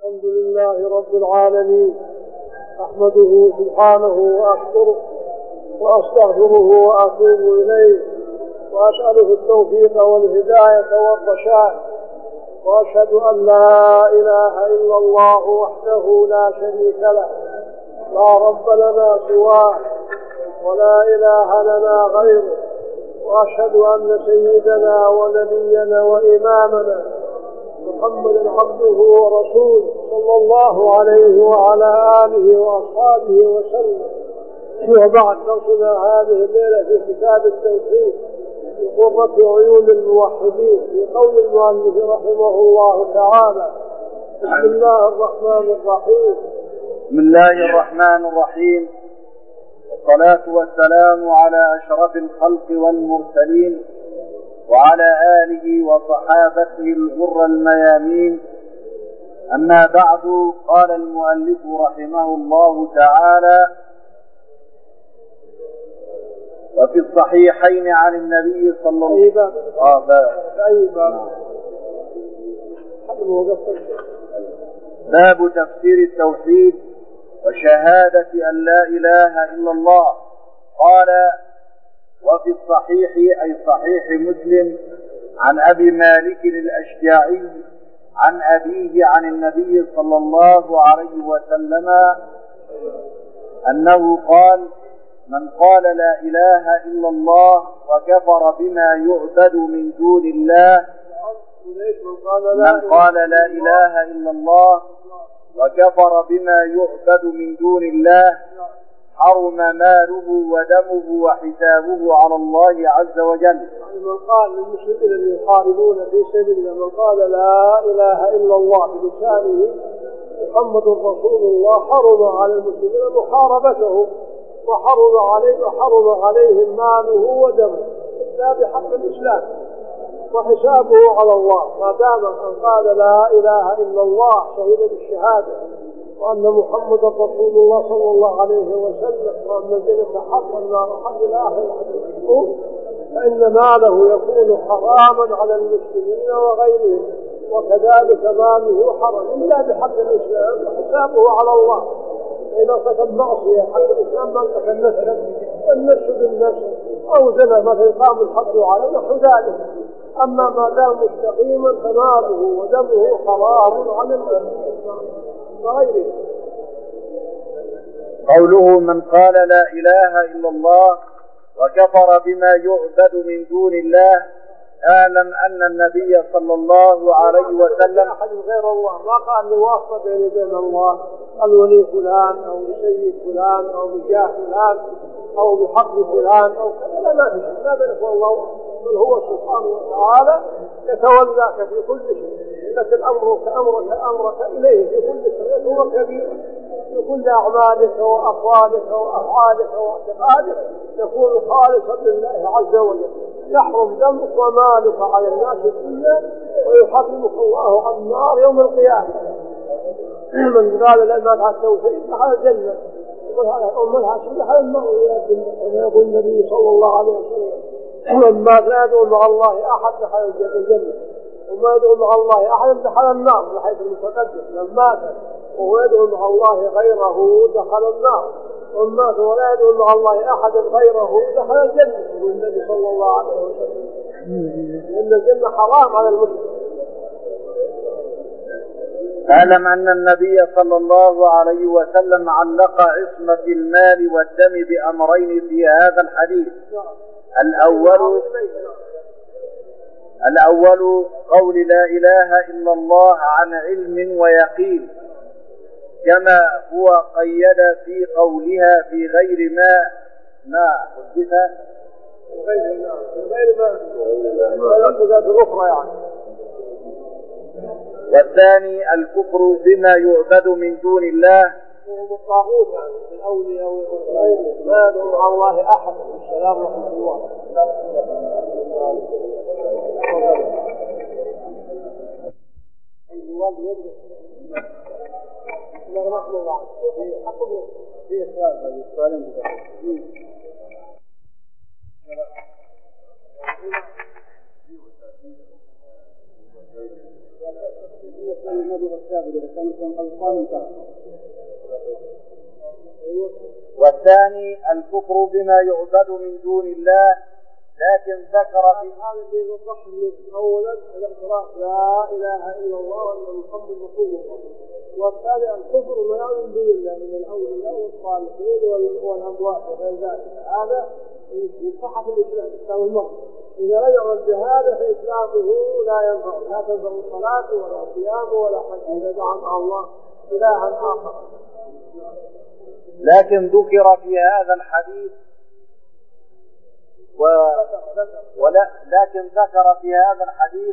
الحمد لله رب العالمين، أحمده سبحانه وأشكره وأستغفره وأتوب إليه، وأسأله التوفيق والهداية والرشاد، وأشهد أن لا إله إلا الله وحده لا شريك له، لا رب لنا سواه ولا إله لنا غيره، وأشهد أن سيدنا ونبينا وإمامنا محمد عبده ورسوله صلى الله عليه وعلى آله وأصحابه وسلم. وبعد، درسنا هذه الليلة في كتاب التوحيد في قرة عيون الموحدين في قول المؤلف رحمه الله تعالى: بسم الله الرحمن الرحيم. بسم الله الرحمن الرحيم، والصلاة والسلام على أشرف الخلق والمرسلين وعلى آله وصحابته الغر الميامين. أما بعد، قال المؤلف رحمه الله تعالى: وفي الصحيحين عن النبي صلى الله عليه وسلم باب تفسير التوحيد وشهادة أن لا إله إلا الله. قال: وفي الصحيح أي صحيح مسلم عن أبي مالك الأشجعي عن أبيه عن النبي صلى الله عليه وسلم أنه قال: من قال لا إله إلا الله وكفر بما يعبد من دون الله من قال لا إله إلا الله وكفر بما يعبد من دون الله حرم ماله ودمه وحسابه على الله عز وجل. من قال للمسلمين الذين يحاربون في سبيل الله: من قال لا إله إلا الله بلسانه محمد رسول الله، حرم على المسلمين محاربته، وحرم عليهم ماله ودمه إلا بحق الإسلام، وحسابه على الله. ما دام أن قال لا إله إلا الله شهد بالشهادة وأن محمد رسول الله صلى الله عليه وسلم، وأن الجنة حق النار حق الآخر فإن ماله يكون حراما على المسلمين وغيرهم، وكذلك ماله حرام إلا بحق الإسلام، وحسابه على الله. إن ارتكب معصية حق الإسلام من قتل نفسا والنفس بالنفس أو زنا مثل قام الحد على نحو ذلك. أما ما دام مستقيما فماله ودمه حرام على المسلمين وغيره. قوله: من قال لا إله إلا الله وكفر بما يعبد من دون الله، أعلم أن النبي صلى الله عليه وسلم أحد غير الله، ما قال لواسطة بين وبين الله الولي فلان أو بسيد فلان أو بجاه فلان أو بحق فلان أو كذا، لا في شيء، لا بين الله، بل هو سبحانه وتعالى يتولاك في كل شيء، لكن أمرك إليه في كل شيء، هو كبير في كل أعمالك وأقوالك وأفعالك واعتقادك يكون خالصا لله عز وجل. يحرم دمك ومالك على الناس كلهم، ويحرمك الله على النار يوم القيامة. من قال لا مالها التوحيد دخل الجنة، ومالها شيء دخل النار. يقول النبي صلى الله عليه وسلم: من مات لا يدعو مع الله أحد دخل الجنة، وما يدعو مع الله أحد دخل النار، من حيث المتقدم. من مات وهو يدعو مع الله غيره دخل النار، ومن مات ولا يدعو مع الله أحد غيره دخل الجنة. يقول النبي صلى الله عليه وسلم: إن الجنة حرام على المسلم. اعلم أن النبي صلى الله عليه وسلم علق عصمة المال والدم بأمرين في هذا الحديث. الأول قول لا إله إلا الله عن علم ويقين، كما هو قيد في قولها في غير ما حدث والثاني الكفر بما يعبد من دون الله والطاغوت، يعني الأولياء والغير ما يدعو مع الله أحد. السلام ورحمة الله. والثاني الكفر بما يعبد من دون الله، لكن ذكر في هذا اللي يوضح اولا الاعتراف لا اله الا الله وان محمد رسول الله، والثاني الكفر بما يعبد من دون الله من الاولياء والصالحين والاموات وغير ذلك. هذا من صحه الاسلام، اسلام المرء اذا رجع بهذا فاسلامه لا ينفع، لا تنفع صلاته ولا صيامه ولا حج اذا دعا مع الله الها اخر. لكن ذكر في هذا الحديث لكن ذكر في هذا الحديث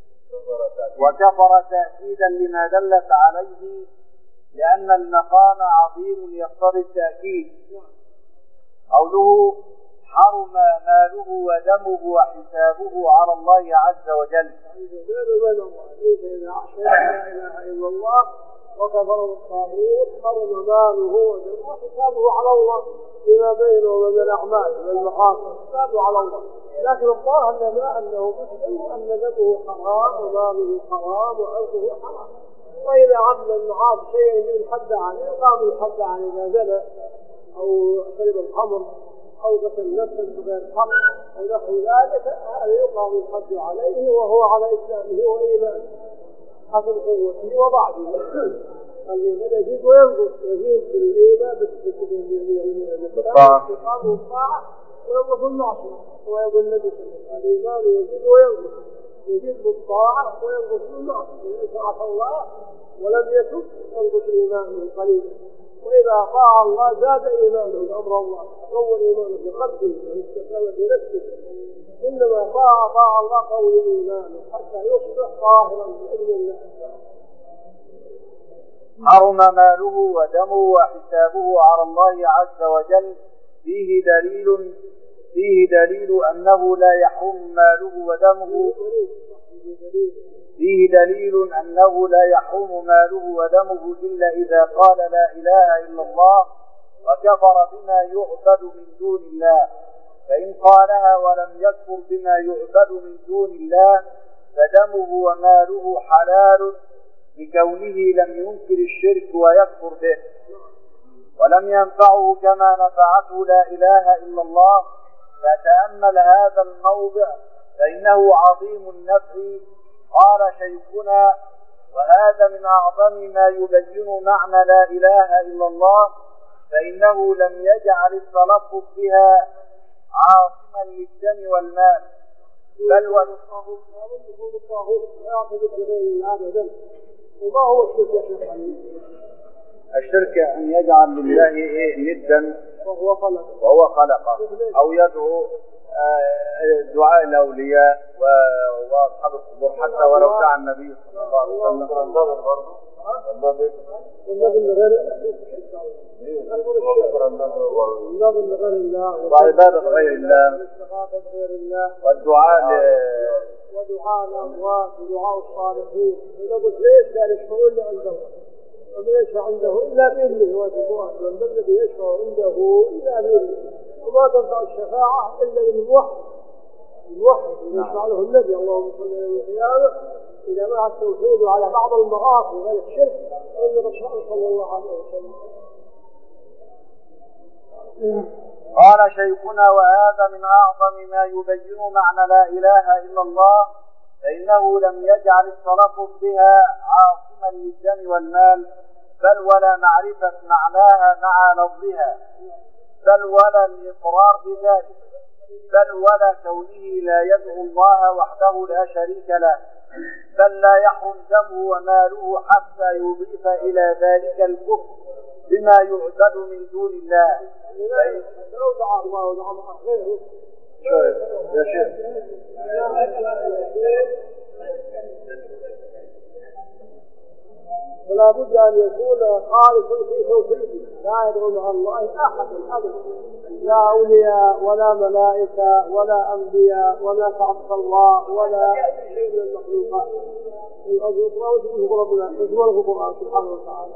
وكفر تأكيدا لما دلت عليه، لأن المقام عظيم يقتضي التأكيد. قوله حرم ماله ودمه وحسابه على الله عز وجل، ليس إذا عشر لا إله إلا الله وكفر الطاغوت حرم ماله ودمه وحسابه على الله فيما بينه وبين الأعمال والمقاصد، حسابه على الله. لكن الظاهر لنا أنه مسلم وأن دمه حرام وماله حرام وعرضه حرام، وإذا عمل المعاصي شيء يجب الحد عليه يقام الحد عليه إذا زنى أو شرب الخمر أو قتل نفسا بغير حق أو نحو ذلك، هذا يقام الحد عليه وهو على إسلامه وإيمانه حسب قوته وضعفه. الإيمان يزيد وينقص، يزيد بالإيمان بالطاعة وينقص المعصية، ويقول النبي صلى الله عليه وسلم الإيمان يزيد وينقص، يزيد بالطاعة وينقص بالمعصية. إذا عصى الله ولم يتب ينقص إيمانه قليلا، وإذا طاع الله زاد إيمانه بأمر الله، قوى إيمانه بقلبه واستقام بنفسه. إنما طاع الله قوي إيمانه حتى يصبح طاهرا بإذن الله. حرم ماله ودمه وحسابه على الله عز وجل، فيه دليل أنه لا يحرم ماله ودمه، فيه دليل أنه لا يحرم ماله ودمه إلا إذا قال لا إله إلا الله وكفر بما يعبد من دون الله. فإن قالها ولم يكفر بما يعبد من دون الله فدمه وماله حلال لكونه لم ينكر الشرك ويكفر به، ولم ينفعه كما نفعته لا إله إلا الله. فتأمل هذا الموضع فإنه عظيم النفع. قال شيخنا: وهذا من أعظم ما يبين معنى لا إله إلا الله، فإنه لم يجعل التلفظ بها عاصما للدم والمال، بل وما هو الشرك يا شيخ علي؟ الشرك أن يجعل لله ندا وهو خلقه، أو يدعو دعاء الأولياء وأصحاب القبور حتى ولو دعا النبي صلى الله عليه وسلم. وعبادة غير الله والدعاء الأموات ودعاء الصالحين. نقول ليش قال يشفعون له عنده؟ ومن يشفع عنده إلا بإذنه، هو الدعاء من الذي يشفع عنده إلا بإذنه، وما تنفع الشفاعة إلا للموحد. الموحد يشفع له النبي اللهم صل على القيامة إذا مع التوحيد على بعض المعاصي غير الشرك فإن الرسول صلى الله عليه وسلم. قال شيخنا: وهذا من أعظم ما يبين معنى لا إله إلا الله، فإنه لم يجعل التلفظ بها عاصما للدم والمال، بل ولا معرفة معناها مع لفظها، بل ولا الإقرار بذلك، بل ولا كونه لا يدعو الله وحده لا شريك له، بل لا يحرم دمه وماله حتى يضيف إلى ذلك الكفر بما يعبد من دون الله. لو دعا الله ودعا مع غيره يا شيخ فلا بد أن يكون خالصا في توحيده، لا يدعو مع الله أحد أبدا، لا أولياء ولا ملائكة ولا أنبياء ولا تعصى الله ولا شيء من المخلوقات. القرآن اسمه ربنا اسمه القرآن سبحانه وتعالى.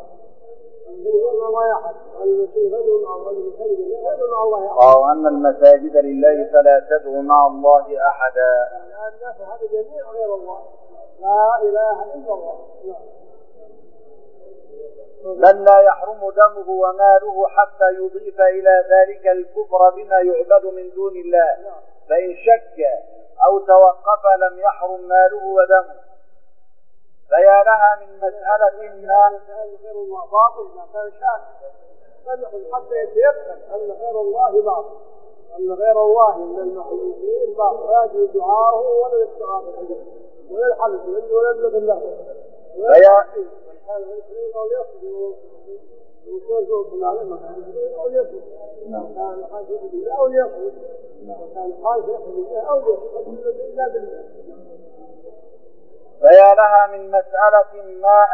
وأن المساجد لله فلا تدعو مع الله أحدا. لأن هذا جميع غير الله، لا إله إلا الله. بل لا يحرم دمه وماله حتى يضيف إلى ذلك الكفر بما يعبد من دون الله، فإن شك أو توقف لم يحرم ماله ودمه. فيا لها من مسألة ما غير الله باطل إذا كان شاك فنحن حتى يتيقن أن غير الله باطل، أن غير الله من المخلوقين باطل، لا يجوز دعاءه ولا الاستغاثة به ولا الحلف ولا يبلغ الله فيا فيا لها من مسألة ما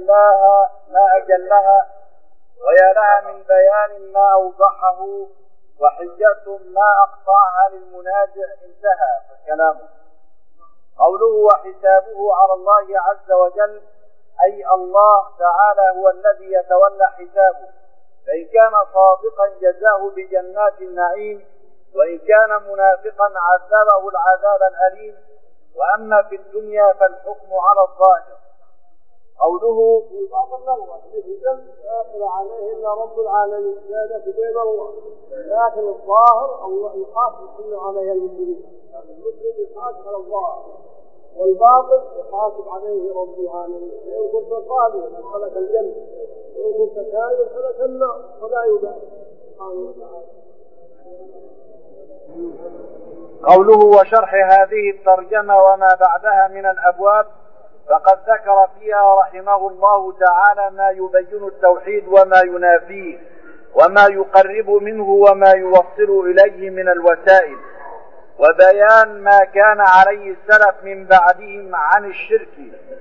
أجلها ويا لها من بيان ما أوضحه وحجة ما أقطعها للمنازع انتهى فكلامه. قوله وحسابه على الله عز وجل أي الله تعالى هو الذي يتولى حسابه، فإن كان صادقا جزاه بجنات النعيم، وإن كان منافقا عذبه العذاب الأليم. وأما في الدنيا فالحكم على الظاهر. قوله بعض النظر الذي لا يطلع عليه إلا رب العالمين لا بين الله، لكن الظاهر الله يحاسب عليه المسلمين، المسلم يحاسب على الظاهر والباطل يحاسب عليه رب العالمين. إن كنت صالحا فلك الجنة وإن كنت كاذبا فلك النار فلا يبالي سبحانه وتعالى. قوله وشرح هذه الترجمة وما بعدها من الأبواب، فقد ذكر فيها رحمه الله تعالى ما يبين التوحيد وما ينافيه وما يقرب منه وما يوصل إليه من الوسائل، وبيان ما كان عليه السلف من بعدهم عن الشرك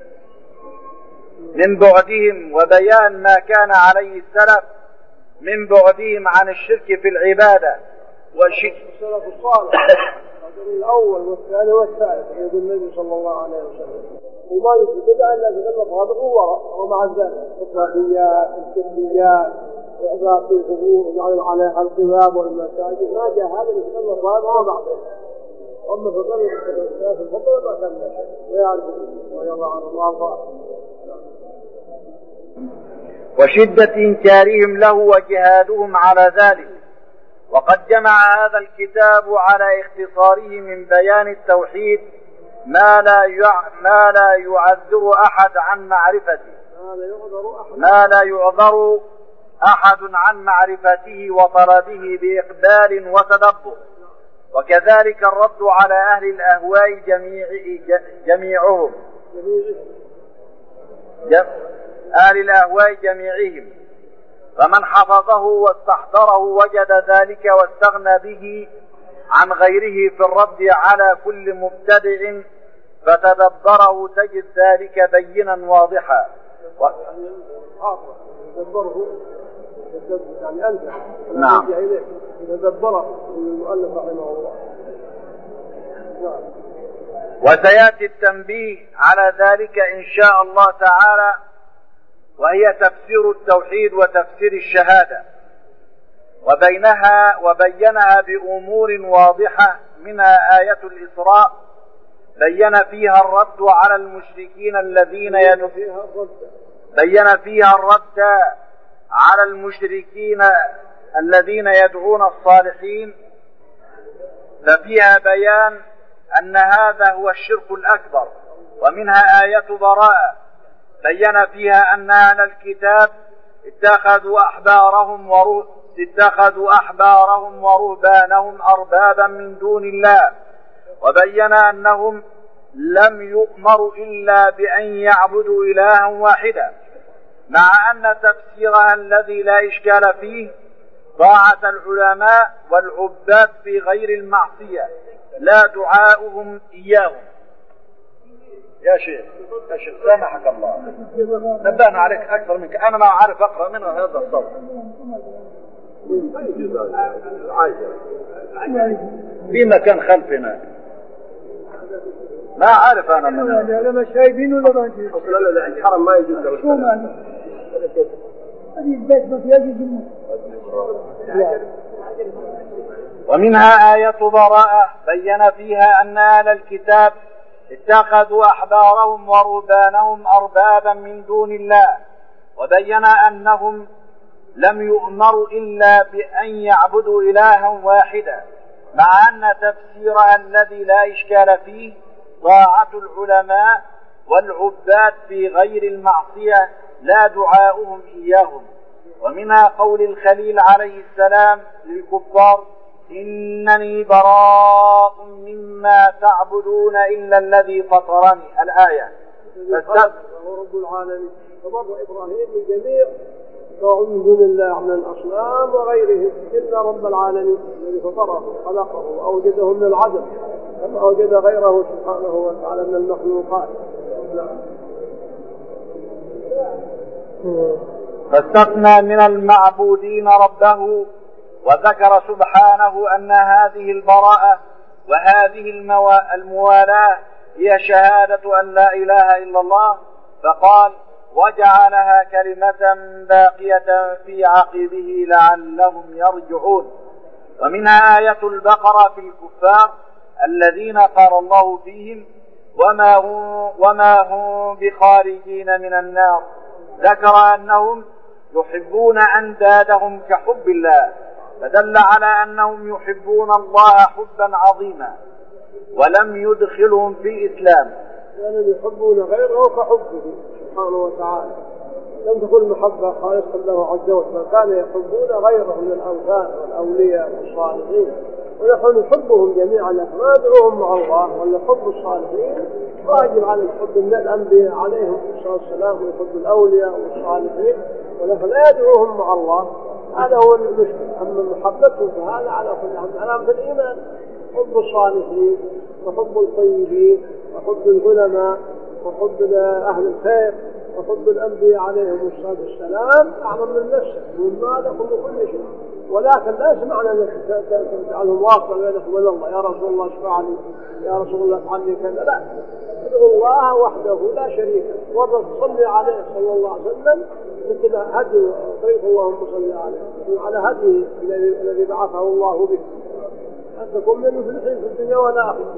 وبيان ما كان عليه السلف من بعدهم عن الشرك في العبادة السلف الصالح الأول والثاني والثالث يقول النبي صلى الله عليه وسلم، وما يجب إلا أن يتكلم رابط وراء، ومع ذلك الإطلاقيات الشركيات وإعباد القبور وجعل عليها القباب والمساجد ما جاء هذا يتكلم رابط وبعضه. أما في ظل الثلاث الفضل ما كان شيء ويعرف ويضع عن الله وشدة إنكارهم له وجهادهم على ذلك. وقد جمع هذا الكتاب على اختصاره من بيان التوحيد ما لا يعذر أحد عن معرفته، ما لا يعذر أحد عن معرفته وطلبه بإقبال وتدبر. وكذلك الرد على أهل الأهواء جميعهم، فمن حفظه واستحضره وجد ذلك واستغنى به عن غيره في الرد على كل مبتدع فتدبره تجد ذلك بينا واضحا. يعني أنت نعم تدبره المؤلف رحمه الله. وسيأتي التنبيه على ذلك إن شاء الله تعالى، وهي تفسير التوحيد وتفسير الشهادة، وبينها بأمور واضحة، منها آية الإسراء بين فيها الرد على المشركين الذين يدعون الصالحين، ففيها بيان أن هذا هو الشرك الأكبر. ومنها آية براءة بين فيها أن أهل الكتاب اتخذوا أحبارهم ورهبانهم أربابا من دون الله، وبين أنهم لم يؤمروا إلا بأن يعبدوا إلها واحدا، مع أن تفسيرها الذي لا إشكال فيه طاعة العلماء والعباد في غير المعصية لا دعاؤهم إياهم. يا شيخ سامحك الله، نبهنا عليك أكثر منك، أنا ما أعرف أقرأ منه هذا الصوت في مكان خلفنا، ما أعرف أنا منه. لا مش شايفين ولا ما نشوف. لا الحرم ما يجوز. شو معنى؟ هذه البيت ما فيها جزء. ومنها آية براءة بين فيها أن أهل الكتاب اتخذوا أحبارهم ورهبانهم أربابا من دون الله، وبين أنهم لم يؤمروا إلا بأن يعبدوا إلها واحدا، مع أن تفسيرها الذي لا إشكال فيه طاعة العلماء والعباد في غير المعصية لا دعاؤهم إياهم. ومنها قول الخليل عليه السلام للكفار: إنني براء مما تعبدون إلا الذي فطرني، الآية. فهو رب العالمين، فبر إبراهيم لجميع من دون الله من الأصنام وغيرهم إلا رب العالمين الذي فطره خلقه وأوجده من العدم كما أوجد غيره سبحانه وتعالى من المخلوقات. فاستثنى من المعبودين ربه، وذكر سبحانه أن هذه البراءة وهذه الموالاة هي شهادة أن لا إله إلا الله، فقال: وجعلها كلمة باقية في عقبه لعلهم يرجعون. ومنها آية البقرة في الكفار الذين قال الله فيهم: وما هم بخارجين من النار، ذكر أنهم يحبون أندادهم كحب الله، فدل على أنهم يحبون الله حبا عظيما، ولم يدخلهم في الإسلام، لأنهم يحبون غيره كحبه سبحانه وتعالى. لم تكن محبة خالصة له عز وجل، بل كانوا يحبون غيره من الأوثان والأولياء والصالحين، ونحن نحبهم جميعا، لكن ما ندعوهم مع الله. ولا حب الصالحين واجب على الحب من الأنبياء عليهم الصلاة والسلام، ويحب الأولياء والصالحين، ولكن لا يدعوهم مع الله. هذا هو المشكل. أما محبتهم فهذا على كل علامة الإيمان. حب الصالحين وحب الطيبين وحب العلماء وحب أهل الخير وحب الأنبياء عليهم الصلاة والسلام أعظم من نفسك ومن مالك ومن كل شيء. ولكن لا يسمعنا أنك تجعلهم واصلا بينك وبين الله: يا رسول الله اشفع لي، يا رسول الله افعل لي كذا. لا، ادعو الله وحده لا شريك له، والرسول صلي عليه صلى الله عليه وسلم مثل هدي طريق اللهم صل عليه على هديه الذي بعثه الله به، أن تكون من المفلحين في الدنيا والآخرة.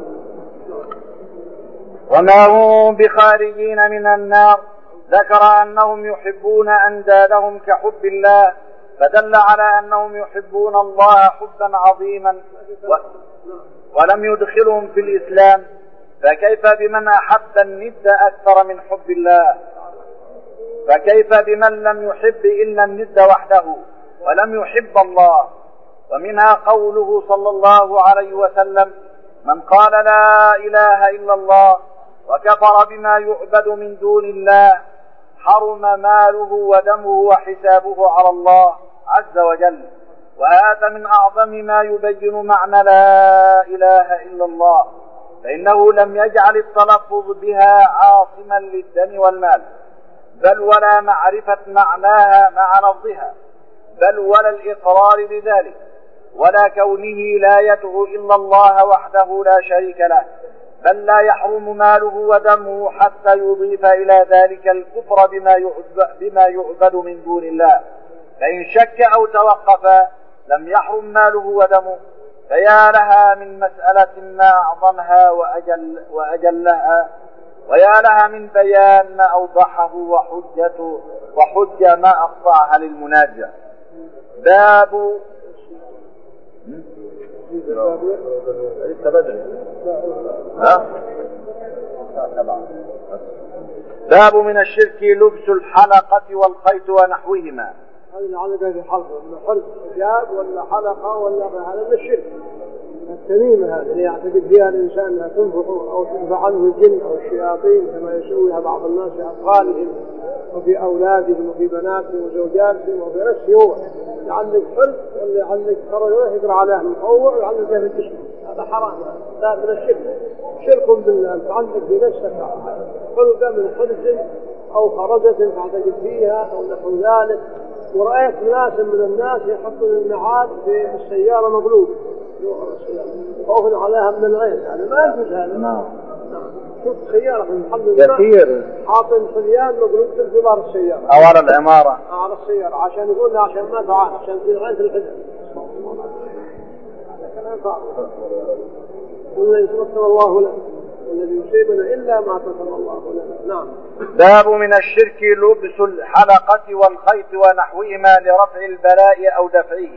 وما هم بخارجين من النار، ذكر أنهم يحبون أندادهم كحب الله، فدل على أنهم يحبون الله حبا عظيما، ولم يدخلهم في الإسلام، فكيف بمن أحب الند أكثر من حب الله؟ فكيف بمن لم يحب إلا الند وحده ولم يحب الله؟ ومنها قوله صلى الله عليه وسلم: من قال لا إله إلا الله وكفر بما يعبد من دون الله حرم ماله ودمه وحسابه على الله عز وجل. وهذا من أعظم ما يبين معنى لا إله إلا الله، فإنه لم يجعل التلفظ بها عاصما للدم والمال، بل ولا معرفة معناها مع لفظها، بل ولا الإقرار بذلك، ولا كونه لا يدعو إلا الله وحده لا شريك له، بل لا يحرم ماله ودمه حتى يضيف إلى ذلك الكفر بما يعبد من دون الله. فإن شك أو توقف لم يحرم ماله ودمه. فيا لها من مسألة ما أعظمها وأجلها، ويا لها من بيان ما أوضحه وحجة ما أقطعها للمناجع. باب من الشرك لبس الحلقة والخيط ونحوهما. هذه العلقة في حلقة من حلق حجاب ولا حلقة ولا هذا من الشرك. التميمة هذه اللي يعتقد فيها الإنسان أنها تنفخ أو تنفع عنه الجن أو الشياطين كما يسويها بعض الناس في أطفالهم وفي أولادهم وفي بناتهم وزوجاتهم وفي نفسه هو. يعلق حلق ولا يعلق خرجه يقرأ عليه مطوع ويعلقه في الجسم. هذا حرام، لا من الشرك. شرك بالله أن تعلق بنفسك حلقة من حرز أو خرجة تعتقد فيها أو نحو ذلك. ورأيت ناس من الناس يحطون النعال في السيارة مقلوب خوفا عليها من العين، يعني ما يجوز هذا. شفت سيارة في محل كثير حاطين صليان مقلوب في بار السيارة أو على العمارة على السيارة عشان يقول لها عشان ما تعال عشان في العين في الحجر. هذا كلام فاضي. قلنا يسمى الله له الذي يصيبنا إلا ما كتب الله لنا. نعم. باب من الشرك لبس الحلقة والخيط ونحوهما لرفع البلاء أو دفعه.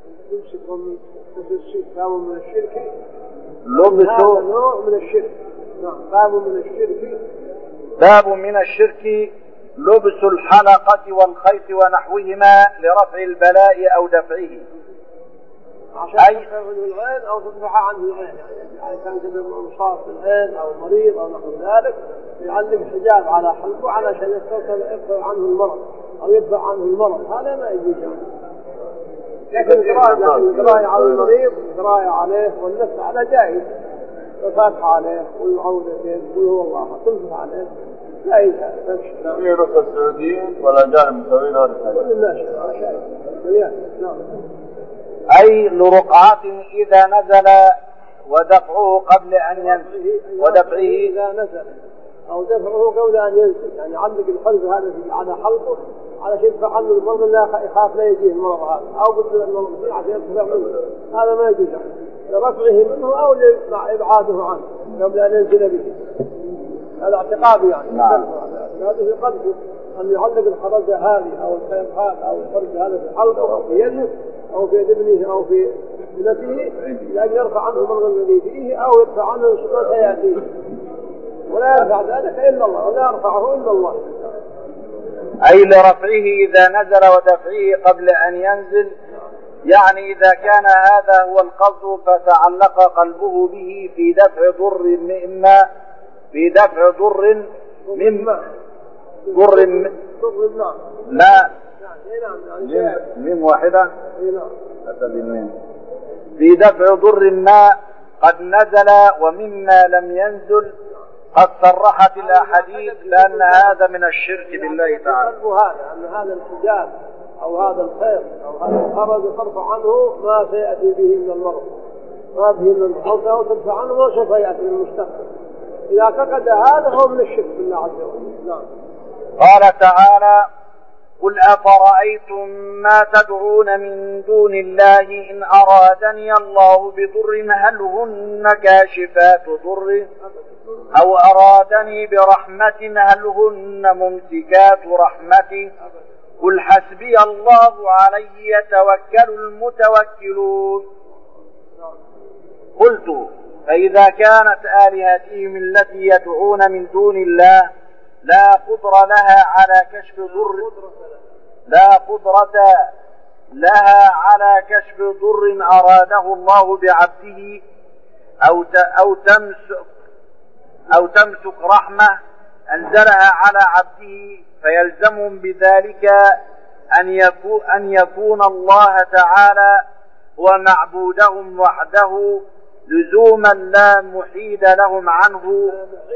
باب من الشرك لبس هذا نوع من الشرك. نعم. باب من الشرك. باب من الشرك لبس الحلقة والخيط ونحوهما لرفع البلاء أو دفعه. عشان تدفع عنه العين أو تدفع عنه العين، يعني كان كذا مصاب في العين أو مريض أو نحو ذلك يعلق حجاب على حلقه علشان يدفع عنه المرض أو يدفع عنه المرض، هذا ما يجوز عنه. لكن القراءة على المريض القراءة عليه والنفس على جائز، الفاتحة عليه والعودتين قل هو الله تنفع عليه جائز. في رؤى السعوديين ولا جانب مسوين ولا كل الناس شايف. نعم. أي لرقعة إذا نزل ودفعه قبل أن ينزل ودفعه إذا نزل أو دفعه قبل أن ينزل، يعني علق الخلف هذا على حلقه على شيء يدفع عنه المرض لا يخاف لا يجيه المرض هذا أو بدل المرض فيه عشان يدفع منه، هذا ما يجوز لرفعه منه أو لإبعاده عنه قبل أن ينزل به. هذا اعتقاد يعني. نعم. هذا في قلبه أن يعلق الخرزة هذه أو الخيط هذا أو الخرز هذا في حلقه أو في يده أو في ابنه أو في ابنته لأن يرفع عنه المرض الذي فيه أو يدفع عنه ما سيأتيه، ولا يرفع ذلك إلا الله ولا يرفعه إلا الله. أي لرفعه إذا نزل ودفعه قبل أن ينزل، يعني إذا كان هذا هو القصد فتعلق قلبه به في دفع ضر مما في دفع ضر مما ضر ما ميم واحدة في دفع ضر ما قد نزل ومما لم ينزل. قد صرحت الأحاديث بأن هذا من الشرك بالله تعالى. هذا أن هذا الحجاب أو هذا الخير أو هذا الخرز ترفع عنه ما سيأتي به من المرض، ما به من المرض أو ترفع عنه ما سوف يأتي من المستقبل. إذا اعتقد هذا هو من الشرك بالله عز وجل. نعم. قال تعالى: قل أفرأيتم ما تدعون من دون الله إن أرادني الله بضر هل هن كاشفات ضره أو أرادني برحمة هل هن ممسكات رحمته قل حسبي الله عليه يتوكل المتوكلون. قلت: فإذا كانت آلهتهم التي يدعون من دون الله لا قدرة لها على كشف ضر أراده الله بعبده أو تمسك رحمة أنزلها على عبده، فيلزمهم بذلك أن يكون الله تعالى هو معبودهم وحده لزوما لا محيد لهم عنه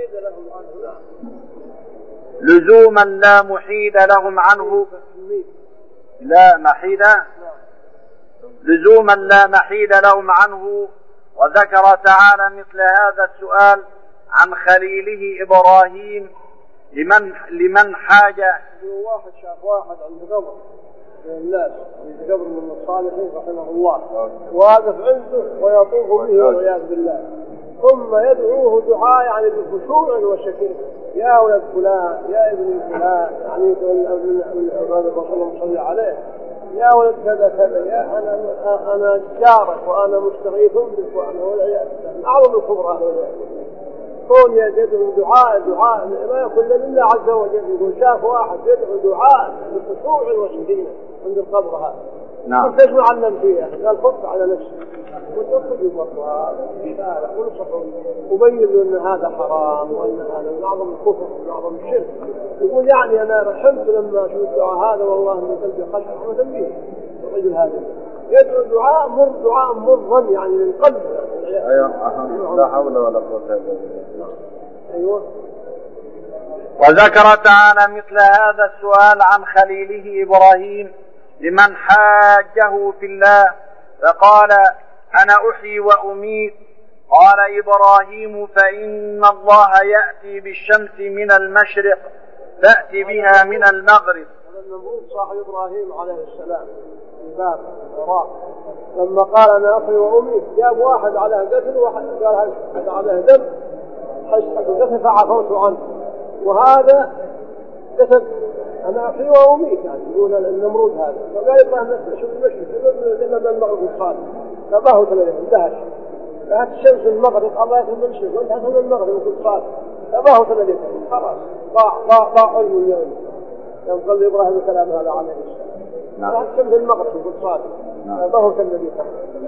لزوما لا محيد لهم عنه. وذكر تعالى مثل هذا السؤال عن خليله إبراهيم لمن حاجة. واحد شاف واحد عند قبر من الناس عند قبر من الصالحين رحمه الله واقف عنده ويطوف به والعياذ بالله، ثم يدعوه دعاء يعني بخشوع وشكر: يا ولد فلان، يا ابن فلان، يعني من أولاد الرسول صلى الله عليه، يا ولد كذا كذا، يا أنا جارك وأنا مستغيث بك وأنا والعياذ بالله. أعظم الكبرى هذا والعياذ بالله. كون يدعو دعاء ما يكون لله عز وجل. يقول شاف واحد يدعو دعاء بخشوع وسكينة عند القبر هذا. نعم. كيف معلم فيها؟ قال فك على نفسه وتخرج المطوى ونصحه وبين له ان هذا حرام وان هذا من اعظم الكفر ومن اعظم الشرك. يقول يعني انا رحمت لما شفت الدعاء هذا والله من قلبي خشع رحمة به. الرجل هذا يدعو دعاء مرا يعني من قلب. ايوه لا حول ولا قوة الا بالله. ايوه. وذكر تعالى مثل هذا السؤال عن خليله إبراهيم لمن حاجه في الله فقال: أنا أحيي وأميت. قال إبراهيم: فإن الله يأتي بالشمس من المشرق تأتي بها من المغرب. النمرود صاحب إبراهيم عليه السلام في باب العراق لما قال أنا أحيي وأميت جاب واحد على قتل وواحد قال هذا على دم، قتل فعفوت عنه. وهذا قتل أنا أحيي وأميت يعني يقول النمرود هذا. فقال الله نفسه شوف المشرك إلا من المغرب الصالح فباهوا ثلاثة اندهش لهت الشمس المغرب الله يتم المشرك وانتهت من المغرب وكل صالح فباهوا ثلاثة خلاص ضاع علم اليوم ينقل إبراهيم الكلام هذا عليه السلام لهت الشمس المغرب وكل صالح فباهوا ثلاثة.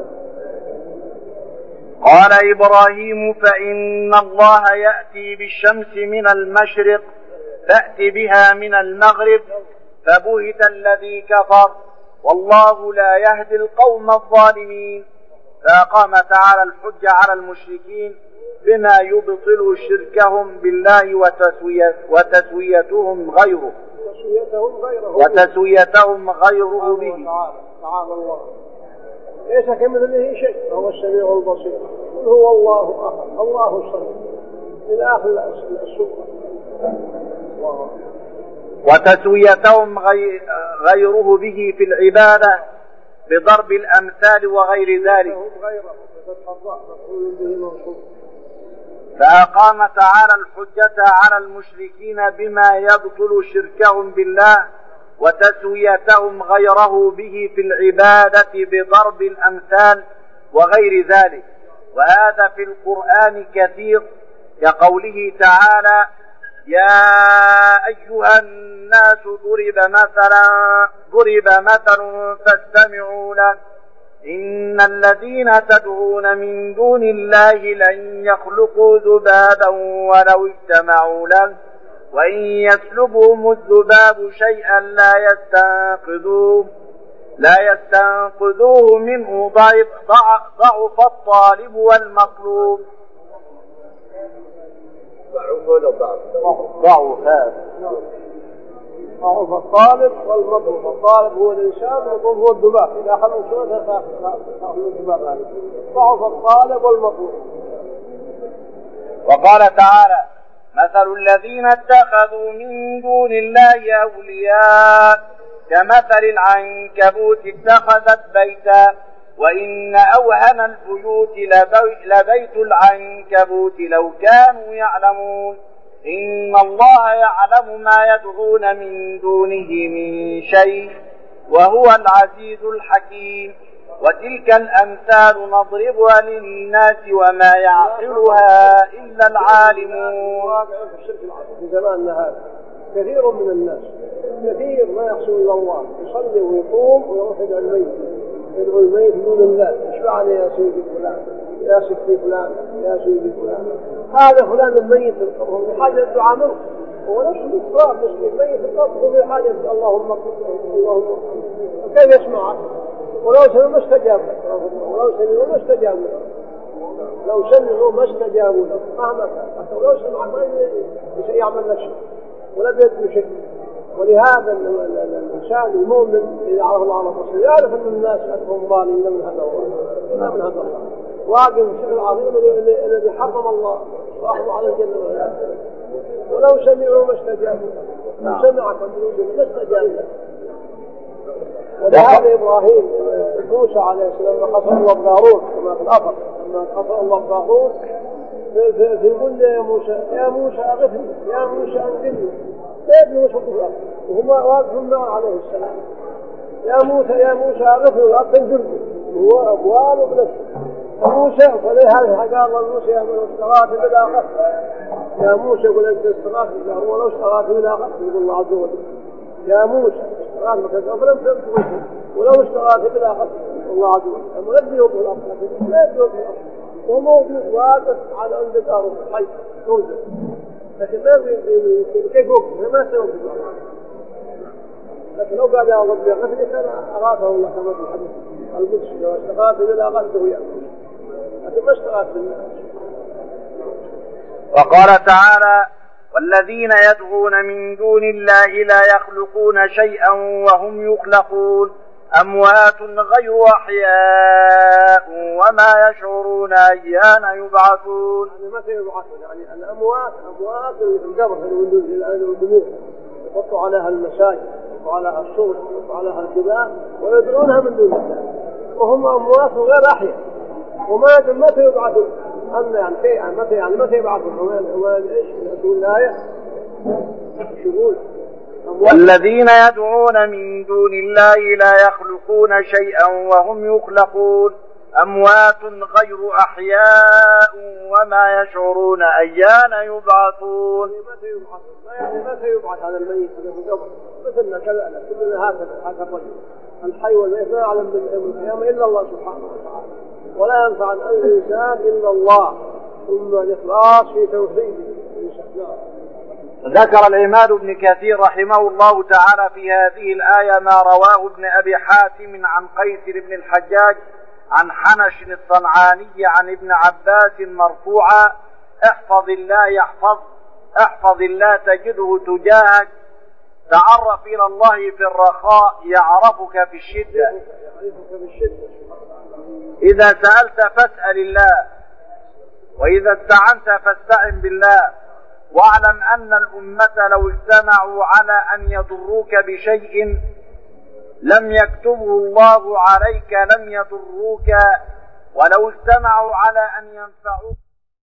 قال إبراهيم فإن الله يأتي بالشمس من المشرق فأت بها من المغرب فبهت الذي كفر والله لا يهدي القوم الظالمين. فأقام تعالى الحجة على المشركين بما يبطل شركهم بالله وتسويتهم غيره به. تعالى الله ليس كمثله شيء وهو السميع البصير. قل هو الله أحد الله الصمد إلى آخر السورة. وتسويتهم غيره به في العبادة بضرب الأمثال وغير ذلك. فأقام تعالى الحجة على المشركين بما يبطل شركهم بالله وتسويتهم غيره به في العبادة بضرب الأمثال وغير ذلك. وهذا في القرآن كثير كقوله تعالى يا أيها الناس ضرب مثل فاستمعوا له إن الذين تدعون من دون الله لن يخلقوا ذبابا ولو اجتمعوا له وإن يسلبهم الذباب شيئا لا يستنقذوه منه ضعف الطالب والمطلوب. ضعف الطالب والمطلوب. الطالب هو الإنسان والمطلوب هو الذباب. إذا أخذوا شوية تأخذ الذباب هذا. ضعف الطالب والمطلوب. وقال تعالى مثل الذين اتخذوا من دون الله أولياء كمثل العنكبوت اتخذت بيتا وإن أوهن البيوت لبيت العنكبوت لو كانوا يعلمون إن الله يعلم ما يدعون من دونه من شيء وهو العزيز الحكيم. وتلك الأمثال نضربها للناس وما يعقلها إلا العالمون. في زماننا هذا كثير من الناس كثير ما يحصل إلى الله يصلي ويقوم ويروح إلى الميت يدعو الميت دون الله اشفعني يا سيدي فلان يا ستي فلان يا سيدي فلان. هذا فلان الميت هو بحاجة الدعاء منه هو نفس الإصرار مسلم ميت القبر هو بحاجة اللهم اللهم كيف يسمعك ولو سمعوا ما استجاب لو سمعوا ما استجابوا له مهما كان حتى ولو سمع ما يعمل لك شيء ولا بيده شيء. ولهذا الإنسان المؤمن إذا عرف الله على بصيرة يعرف أن الناس أكثرهم ضالين من هذا الله واقف الشيء العظيم الذي حرم الله وأخذوا على الجنة والنار ولو سمعوا ما استجابوا لو سمعك ما استجابوا. ولهذا إبراهيم موسى عليه السلام لما قصر الله بطاغوت كما في الأثر لما قصر الله بطاغوت فيقول يا موسى أغثني يا موسى أنزلني سيدنا موسى الأرض وهم واقفون معه عليه السلام يا موسى أغثني الأرض تنزلني هو أبواب بنفسه موسى فلهذا قال الله موسى يا من اشتغلت بلا قتل يا موسى يقول أنت اشتغلت هو لو اشتغلت بلا قتل يقول الله عز وجل يا موسى اشتغلت بكذا فلم تنزل ولو اشتغلت بلا قتل الله عز وجل ولم يوضع الأرض لكن لا يوضع الأرض هو موجود واقف على عند الأرض حي توجد لكن ما كيف يوقف ما سيوقف لكن لو قال يا رب غفلي كان أغاثه الله كما في الحديث القدسي لو اشتغلت بلا غفله يأكل لكن ما اشتغلت بالله. وقال تعالى والذين يدعون من دون الله لا يخلقون شيئا وهم يخلقون أموات غير أحياء وما يشعرون أيان يبعثون. يعني متى يبعثون يعني الأموات اللي في القبر اللي الآن والدموع يحطوا عليها المساجد يحطوا عليها الصور يحطوا عليها الجبال ويدعونها من دون الله وهم أموات غير أحياء وما متى يبعثون أما متى يبعثهم وين إيش تقول الآية شغول. والذين يدعون من دون الله لا يخلقون شيئا وهم يخلقون أموات غير أحياء وما يشعرون أيان يبعثون. متى يبعث هذا الميت في القبر؟ مثلنا كذا كلنا هكذا الرجل الحي والميت لا يعلم من القيامة إلا الله سبحانه وتعالى، ولا ينفع الإنسان إلا الله، ثم الإخلاص في توحيده. ذكر العماد بن كثير رحمه الله تعالى في هذه الآية ما رواه ابن أبي حاتم عن قيس بن الحجاج عن حنش الصنعاني عن ابن عباس مرفوعا: احفظ الله يحفظ، احفظ الله تجده تجاهك، تعرف إلى الله في الرخاء يعرفك في الشدة، إذا سألت فاسأل الله، وإذا استعنت فاستعن بالله، واعلم أن الأمة لو اجتمعوا على أن يضروك بشيء لم يكتبه الله عليك لم يضروك، ولو اجتمعوا على أن ينفعوك